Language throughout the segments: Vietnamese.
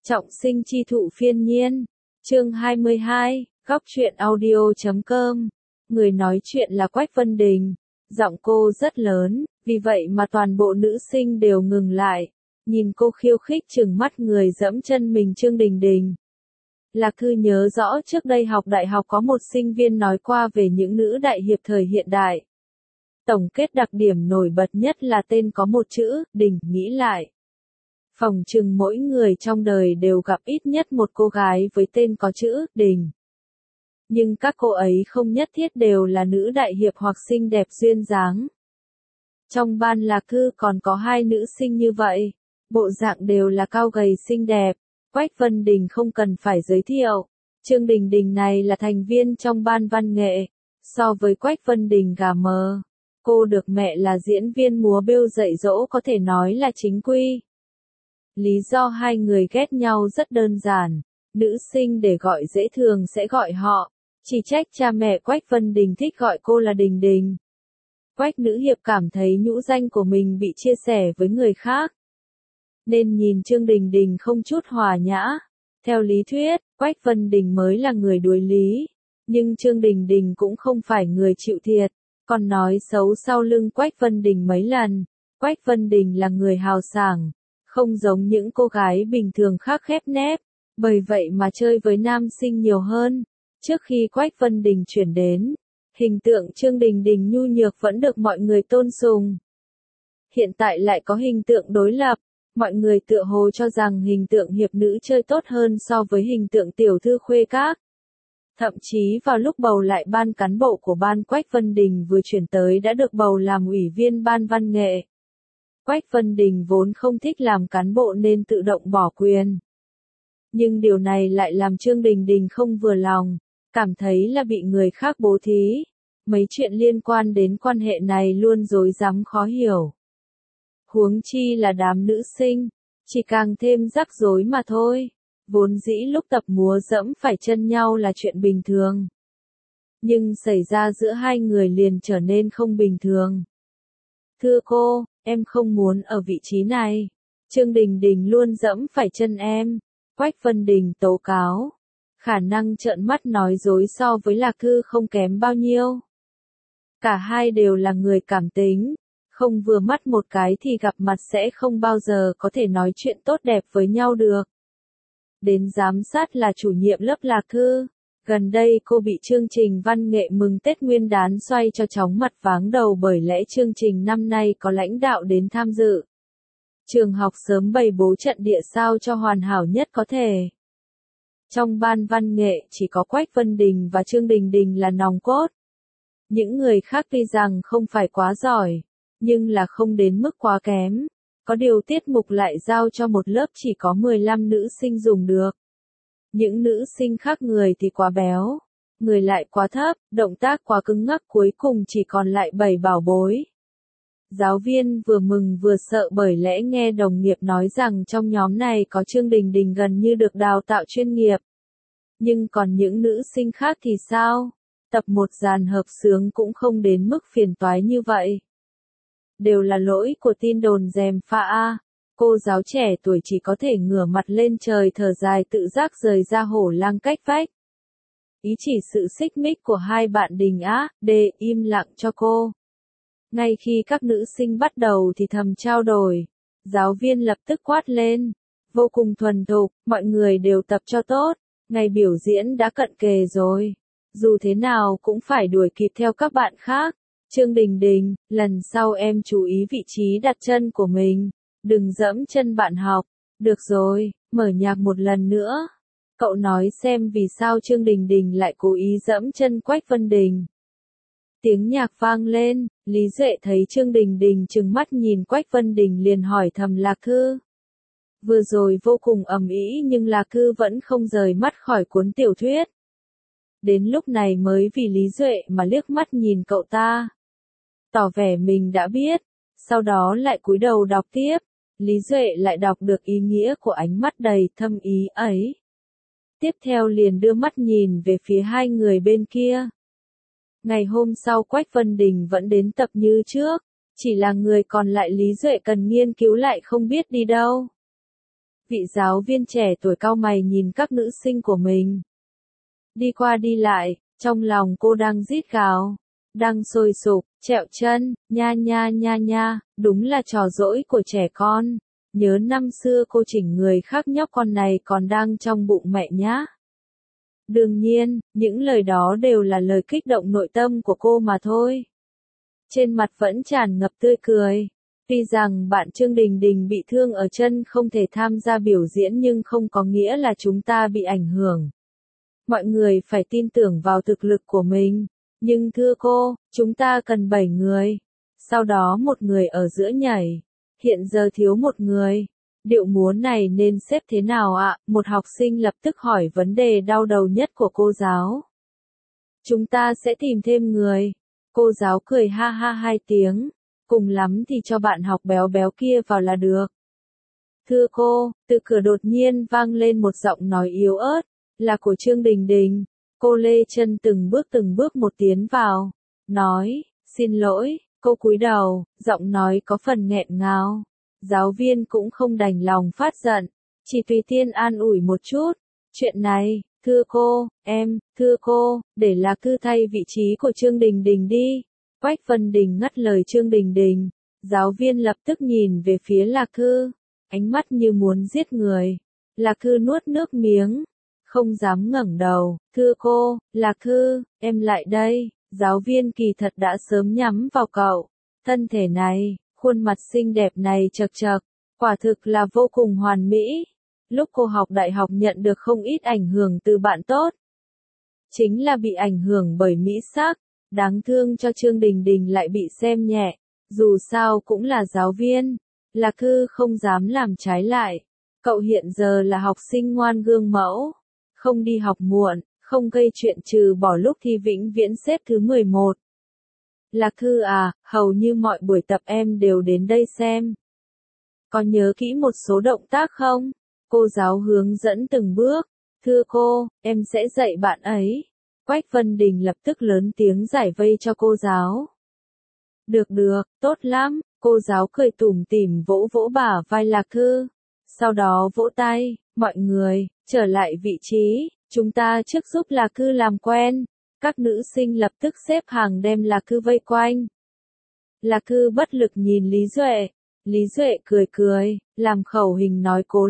Trọng sinh chi thụ phiên nhiên. Chương 22, góc truyện audio.com. Người nói chuyện là Quách Vân Đình. Giọng cô rất lớn, vì vậy mà toàn bộ nữ sinh đều ngừng lại. Nhìn cô khiêu khích trừng mắt người dẫm chân mình Trương Đình Đình. Lạc Thư nhớ rõ trước đây học đại học có một sinh viên nói qua về những nữ đại hiệp thời hiện đại. Tổng kết đặc điểm nổi bật nhất là tên có một chữ, Đình, nghĩ lại. Phỏng chừng mỗi người trong đời đều gặp ít nhất một cô gái với tên có chữ, Đình. Nhưng các cô ấy không nhất thiết đều là nữ đại hiệp hoặc xinh đẹp duyên dáng. Trong ban Lạc Thư còn có hai nữ sinh như vậy. Bộ dạng đều là cao gầy xinh đẹp. Quách Vân Đình không cần phải giới thiệu. Trương Đình Đình này là thành viên trong ban văn nghệ. So với Quách Vân Đình gà mờ, cô được mẹ là diễn viên múa bêu dạy dỗ có thể nói là chính quy. Lý do hai người ghét nhau rất đơn giản. Nữ sinh để gọi dễ thường sẽ gọi họ. Chỉ trách cha mẹ Quách Vân Đình thích gọi cô là Đình Đình. Quách nữ hiệp cảm thấy nhũ danh của mình bị chia sẻ với người khác, nên nhìn Trương Đình Đình không chút hòa nhã. Theo lý thuyết, Quách Vân Đình mới là người đuổi lý. Nhưng Trương Đình Đình cũng không phải người chịu thiệt, còn nói xấu sau lưng Quách Vân Đình mấy lần. Quách Vân Đình là người hào sảng, không giống những cô gái bình thường khác khép nép, bởi vậy mà chơi với nam sinh nhiều hơn. Trước khi Quách Vân Đình chuyển đến, hình tượng Trương Đình Đình nhu nhược vẫn được mọi người tôn sùng. Hiện tại lại có hình tượng đối lập, mọi người tựa hồ cho rằng hình tượng hiệp nữ chơi tốt hơn so với hình tượng tiểu thư khuê các. Thậm chí vào lúc bầu lại ban cán bộ của ban, Quách Vân Đình vừa chuyển tới đã được bầu làm ủy viên ban văn nghệ. Quách Vân Đình vốn không thích làm cán bộ nên tự động bỏ quyền. Nhưng điều này lại làm Trương Đình Đình không vừa lòng, cảm thấy là bị người khác bố thí. Mấy chuyện liên quan đến quan hệ này luôn rối rắm khó hiểu. Huống chi là đám nữ sinh, chỉ càng thêm rắc rối mà thôi. Vốn dĩ lúc tập múa dẫm phải chân nhau là chuyện bình thường. Nhưng xảy ra giữa hai người liền trở nên không bình thường. Thưa cô, em không muốn ở vị trí này. Trương Đình Đình luôn dẫm phải chân em. Quách Vân Đình tố cáo. Khả năng trợn mắt nói dối so với Lạc Thư không kém bao nhiêu. Cả hai đều là người cảm tính. Không vừa mắt một cái thì gặp mặt sẽ không bao giờ có thể nói chuyện tốt đẹp với nhau được. Đến giám sát là chủ nhiệm lớp Lạc Thư. Gần đây cô bị chương trình văn nghệ mừng Tết Nguyên đán xoay cho chóng mặt váng đầu bởi lẽ chương trình năm nay có lãnh đạo đến tham dự. Trường học sớm bày bố trận địa sao cho hoàn hảo nhất có thể. Trong ban văn nghệ chỉ có Quách Vân Đình và Trương Đình Đình là nòng cốt. Những người khác tuy rằng không phải quá giỏi, nhưng là không đến mức quá kém. Có điều tiết mục lại giao cho một lớp chỉ có 15 nữ sinh dùng được. Những nữ sinh khác người thì quá béo, người lại quá thấp, động tác quá cứng ngắc, cuối cùng chỉ còn lại 7 bảo bối. Giáo viên vừa mừng vừa sợ bởi lẽ nghe đồng nghiệp nói rằng trong nhóm này có Trương Đình Đình gần như được đào tạo chuyên nghiệp. Nhưng còn những nữ sinh khác thì sao? Tập một dàn hợp xướng cũng không đến mức phiền toái như vậy. Đều là lỗi của tin đồn gièm pha a. Cô giáo trẻ tuổi chỉ có thể ngửa mặt lên trời thở dài tự giác rời ra hổ lang cách vách. Ý chỉ sự xích mích của hai bạn Đình á, đê im lặng cho cô. Ngay khi các nữ sinh bắt đầu thì thầm trao đổi, giáo viên lập tức quát lên. Vô cùng thuần thục, mọi người đều tập cho tốt, ngày biểu diễn đã cận kề rồi. Dù thế nào cũng phải đuổi kịp theo các bạn khác. Trương Đình Đình, lần sau em chú ý vị trí đặt chân của mình. Đừng dẫm chân bạn học. Được rồi, mở nhạc một lần nữa. Cậu nói xem vì sao Trương Đình Đình lại cố ý dẫm chân Quách Vân Đình. Tiếng nhạc vang lên, Lý Duệ thấy Trương Đình Đình trừng mắt nhìn Quách Vân Đình liền hỏi thầm Lạc Thư. Vừa rồi vô cùng ầm ĩ nhưng Lạc Thư vẫn không rời mắt khỏi cuốn tiểu thuyết. Đến lúc này mới vì Lý Duệ mà liếc mắt nhìn cậu ta. Tỏ vẻ mình đã biết, sau đó lại cúi đầu đọc tiếp. Lý Duệ lại đọc được ý nghĩa của ánh mắt đầy thâm ý ấy. Tiếp theo liền đưa mắt nhìn về phía hai người bên kia. Ngày hôm sau Quách Vân Đình vẫn đến tập như trước, chỉ là người còn lại Lý Duệ cần nghiên cứu lại không biết đi đâu. Vị giáo viên trẻ tuổi cau mày nhìn các nữ sinh của mình. Đi qua đi lại, trong lòng cô đang rít gào, đang sôi sục, trẹo chân, nha nha nha nha, đúng là trò dỗi của trẻ con. Nhớ năm xưa cô chỉnh người khác nhóc con này còn đang trong bụng mẹ nhá. Đương nhiên, những lời đó đều là lời kích động nội tâm của cô mà thôi. Trên mặt vẫn tràn ngập tươi cười. Tuy rằng bạn Trương Đình Đình bị thương ở chân không thể tham gia biểu diễn nhưng không có nghĩa là chúng ta bị ảnh hưởng. Mọi người phải tin tưởng vào thực lực của mình. Nhưng thưa cô, chúng ta cần 7 người. Sau đó một người ở giữa nhảy. Hiện giờ thiếu một người. Điệu múa này nên xếp thế nào ạ? Một học sinh lập tức hỏi vấn đề đau đầu nhất của cô giáo. Chúng ta sẽ tìm thêm người. Cô giáo cười ha ha 2 tiếng. Cùng lắm thì cho bạn học béo béo kia vào là được. Thưa cô, từ cửa đột nhiên vang lên một giọng nói yếu ớt, là của Trương Đình Đình. Cô lê chân từng bước một tiến vào, nói, xin lỗi, cô cúi đầu, giọng nói có phần nghẹn ngào. Giáo viên cũng không đành lòng phát giận, chỉ tùy tiện an ủi một chút. Chuyện này, thưa cô, thưa cô, để Lạc Thư thay vị trí của Trương Đình Đình đi. Quách Vân Đình ngắt lời Trương Đình Đình. Giáo viên lập tức nhìn về phía Lạc Thư, ánh mắt như muốn giết người. Lạc Thư nuốt nước miếng, không dám ngẩng đầu. Thưa cô, Lạc Thư, em lại đây. Giáo viên kỳ thật đã sớm nhắm vào cậu. Thân thể này, khuôn mặt xinh đẹp này chật chật, quả thực là vô cùng hoàn mỹ. Lúc cô học đại học nhận được không ít ảnh hưởng từ bạn tốt. Chính là bị ảnh hưởng bởi mỹ sắc. Đáng thương cho Trương Đình Đình lại bị xem nhẹ. Dù sao cũng là giáo viên. Lạc Thư không dám làm trái lại. Cậu hiện giờ là học sinh ngoan gương mẫu. Không đi học muộn, không gây chuyện trừ bỏ lúc thi vĩnh viễn xếp thứ 11. Lạc Thư à, hầu như mọi buổi tập em đều đến đây xem. Có nhớ kỹ một số động tác không? Cô giáo hướng dẫn từng bước. Thưa cô, em sẽ dạy bạn ấy. Quách Vân Đình lập tức lớn tiếng giải vây cho cô giáo. Được, tốt lắm, cô giáo cười tủm tỉm vỗ vỗ bả vai Lạc Thư. Sau đó vỗ tay, mọi người, trở lại vị trí, chúng ta trước giúp Lạc Thư làm quen. Các nữ sinh lập tức xếp hàng đem Lạc Thư vây quanh. Lạc Thư bất lực nhìn Lý Duệ. Lý Duệ cười, làm khẩu hình nói cố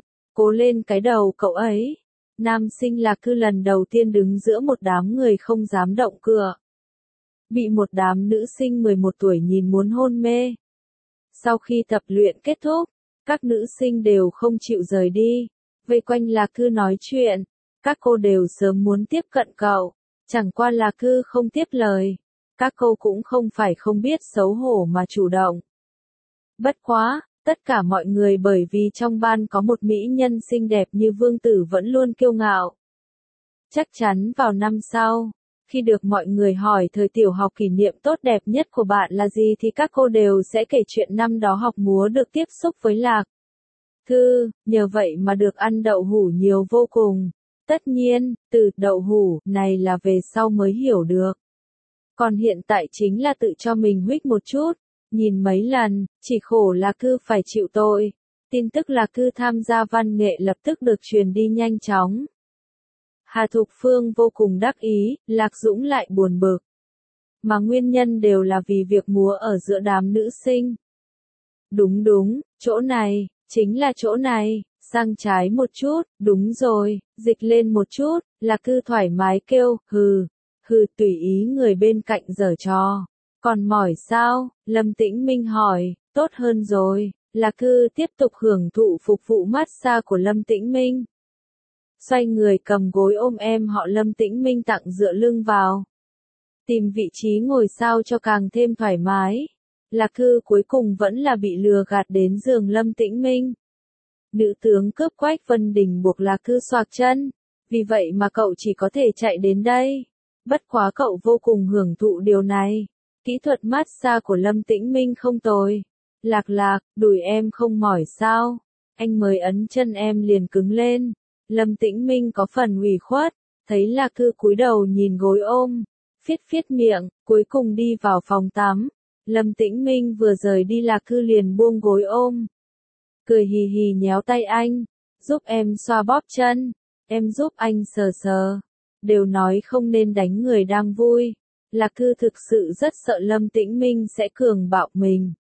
lên cái đầu cậu ấy. Nam sinh Lạc Thư lần đầu tiên đứng giữa một đám người không dám động cựa. Bị một đám nữ sinh 11 tuổi nhìn muốn hôn mê. Sau khi tập luyện kết thúc, các nữ sinh đều không chịu rời đi, vây quanh Lạc Thư nói chuyện. Các cô đều sớm muốn tiếp cận cậu, chẳng qua Lạc Thư không tiếp lời. Các cô cũng không phải không biết xấu hổ mà chủ động. Bất quá, tất cả mọi người bởi vì trong ban có một mỹ nhân xinh đẹp như Vương Tử vẫn luôn kiêu ngạo. Chắc chắn vào năm sau, khi được mọi người hỏi thời tiểu học kỷ niệm tốt đẹp nhất của bạn là gì thì các cô đều sẽ kể chuyện năm đó học múa được tiếp xúc với Lạc Thư, nhờ vậy mà được ăn đậu hũ nhiều vô cùng. Tất nhiên, từ đậu hũ này là về sau mới hiểu được. Còn hiện tại chính là tự cho mình huých một chút. Nhìn mấy lần, chỉ khổ Lạc Thư phải chịu tội. Tin tức Lạc Thư tham gia văn nghệ lập tức được truyền đi nhanh chóng. Hà Thục Phương vô cùng đắc ý, Lạc Dũng lại buồn bực. Mà nguyên nhân đều là vì việc múa ở giữa đám nữ sinh. Đúng, chỗ này, chính là chỗ này, sang trái một chút, đúng rồi, dịch lên một chút, Lạc Thư thoải mái kêu, hừ, tùy ý người bên cạnh giở trò. Còn mỏi sao? Lâm Tĩnh Minh hỏi, tốt hơn rồi. Lạc Thư tiếp tục hưởng thụ phục vụ massage của Lâm Tĩnh Minh. Xoay người cầm gối ôm em họ Lâm Tĩnh Minh tặng dựa lưng vào. Tìm vị trí ngồi sao cho càng thêm thoải mái. Lạc Thư cuối cùng vẫn là bị lừa gạt đến giường Lâm Tĩnh Minh. Nữ tướng cướp Quách Vân Đình buộc Lạc Thư xoạc chân. Vì vậy mà cậu chỉ có thể chạy đến đây. Bất quá cậu vô cùng hưởng thụ điều này. Kỹ thuật massage của Lâm Tĩnh Minh không tồi. Lạc, đùi em không mỏi sao? Anh mới ấn chân em liền cứng lên. Lâm Tĩnh Minh có phần ủy khuất, thấy Lạc Thư cúi đầu nhìn gối ôm, phiết miệng, cuối cùng đi vào phòng tắm. Lâm Tĩnh Minh vừa rời đi Lạc Thư liền buông gối ôm. Cười hì hì nhéo tay anh, giúp em xoa bóp chân, em giúp anh sờ sờ. Đều nói không nên đánh người đang vui. Lạc Thư thực sự rất sợ Lâm Tĩnh Minh sẽ cường bạo mình.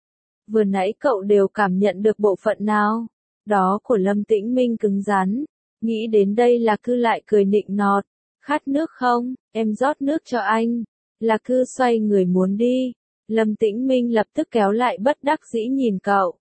Vừa nãy cậu đều cảm nhận được bộ phận nào? Đó của Lâm Tĩnh Minh cứng rắn. Nghĩ đến đây Lạc Thư lại cười nịnh nọt. Khát nước không? Em rót nước cho anh. Lạc Thư xoay người muốn đi. Lâm Tĩnh Minh lập tức kéo lại bất đắc dĩ nhìn cậu.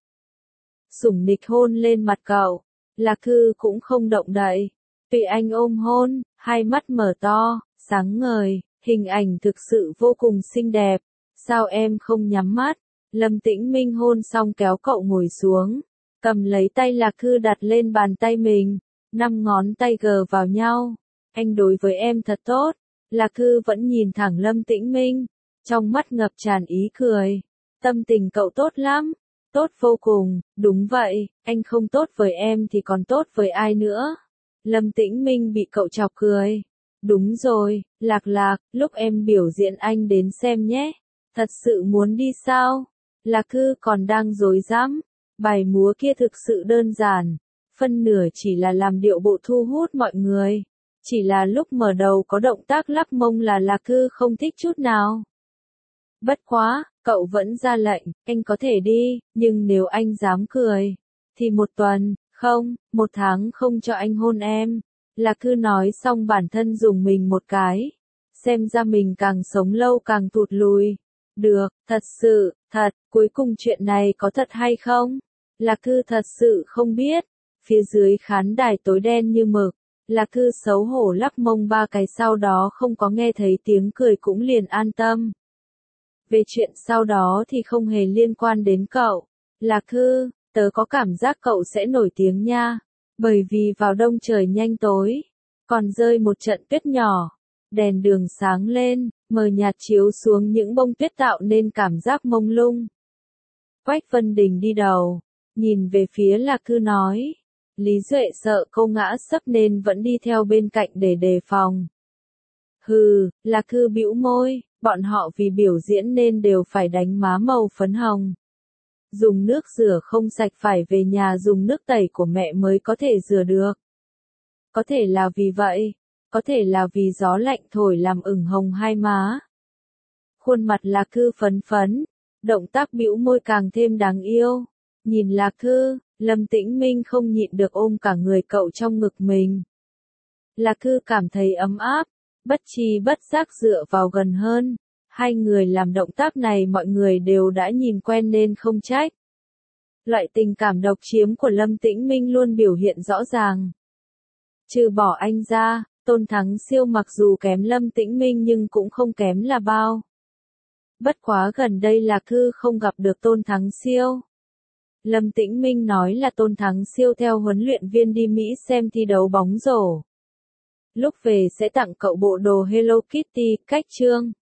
Sủng nịch hôn lên mặt cậu. Lạc Thư cũng không động đậy. Bị anh ôm hôn, hai mắt mở to, sáng ngời, hình ảnh thực sự vô cùng xinh đẹp. Sao em không nhắm mắt? Lâm Tĩnh Minh hôn xong kéo cậu ngồi xuống, cầm lấy tay Lạc Thư đặt lên bàn tay mình, 5 ngón tay gờ vào nhau. Anh đối với em thật tốt. Lạc Thư vẫn nhìn thẳng Lâm Tĩnh Minh, trong mắt ngập tràn ý cười. Tâm tình cậu tốt lắm, tốt vô cùng, đúng vậy, anh không tốt với em thì còn tốt với ai nữa. Lâm Tĩnh Minh bị cậu chọc cười. Đúng rồi, Lạc Lạc, lúc em biểu diễn anh đến xem nhé. Thật sự muốn đi sao? Lạc Thư còn đang rối rắm. Bài múa kia thực sự đơn giản. Phân nửa chỉ là làm điệu bộ thu hút mọi người. Chỉ là lúc mở đầu có động tác lắc mông là Lạc Thư không thích chút nào. Bất quá, cậu vẫn ra lệnh, anh có thể đi, nhưng nếu anh dám cười, thì 1 tuần, không, 1 tháng không cho anh hôn em. Lạc Thư nói xong bản thân dùng mình một cái. Xem ra mình càng sống lâu càng tụt lùi. Được, thật sự, thật, cuối cùng chuyện này có thật hay không? Lạc Thư thật sự không biết. Phía dưới khán đài tối đen như mực. Lạc Thư xấu hổ lắc mông 3 cái sau đó không có nghe thấy tiếng cười cũng liền an tâm. Về chuyện sau đó thì không hề liên quan đến cậu. Lạc Thư, tớ có cảm giác cậu sẽ nổi tiếng nha. Bởi vì vào đông trời nhanh tối, còn rơi một trận tuyết nhỏ. Đèn đường sáng lên, mờ nhạt chiếu xuống những bông tuyết tạo nên cảm giác mông lung. Quách Vân Đình đi đầu, nhìn về phía Lạc Thư nói. Lý Duệ sợ cô ngã sấp nên vẫn đi theo bên cạnh để đề phòng. Hừ, Lạc Thư bĩu môi, bọn họ vì biểu diễn nên đều phải đánh má màu phấn hồng. Dùng nước rửa không sạch phải về nhà dùng nước tẩy của mẹ mới có thể rửa được. Có thể là vì vậy, có thể là vì gió lạnh thổi làm ửng hồng hai má. Khuôn mặt Lạc Thư phấn phấn, động tác bĩu môi càng thêm đáng yêu. Nhìn Lạc Thư, Lâm Tĩnh Minh không nhịn được ôm cả người cậu trong ngực mình. Lạc Thư cảm thấy ấm áp, bất tri bất giác dựa vào gần hơn. Hai người làm động tác này mọi người đều đã nhìn quen nên không trách. Loại tình cảm độc chiếm của Lâm Tĩnh Minh luôn biểu hiện rõ ràng. Trừ bỏ anh ra, Tôn Thắng Siêu mặc dù kém Lâm Tĩnh Minh nhưng cũng không kém là bao. Bất quá gần đây Lạc Thư không gặp được Tôn Thắng Siêu. Lâm Tĩnh Minh nói là Tôn Thắng Siêu theo huấn luyện viên đi Mỹ xem thi đấu bóng rổ. Lúc về sẽ tặng cậu bộ đồ Hello Kitty, cách chương.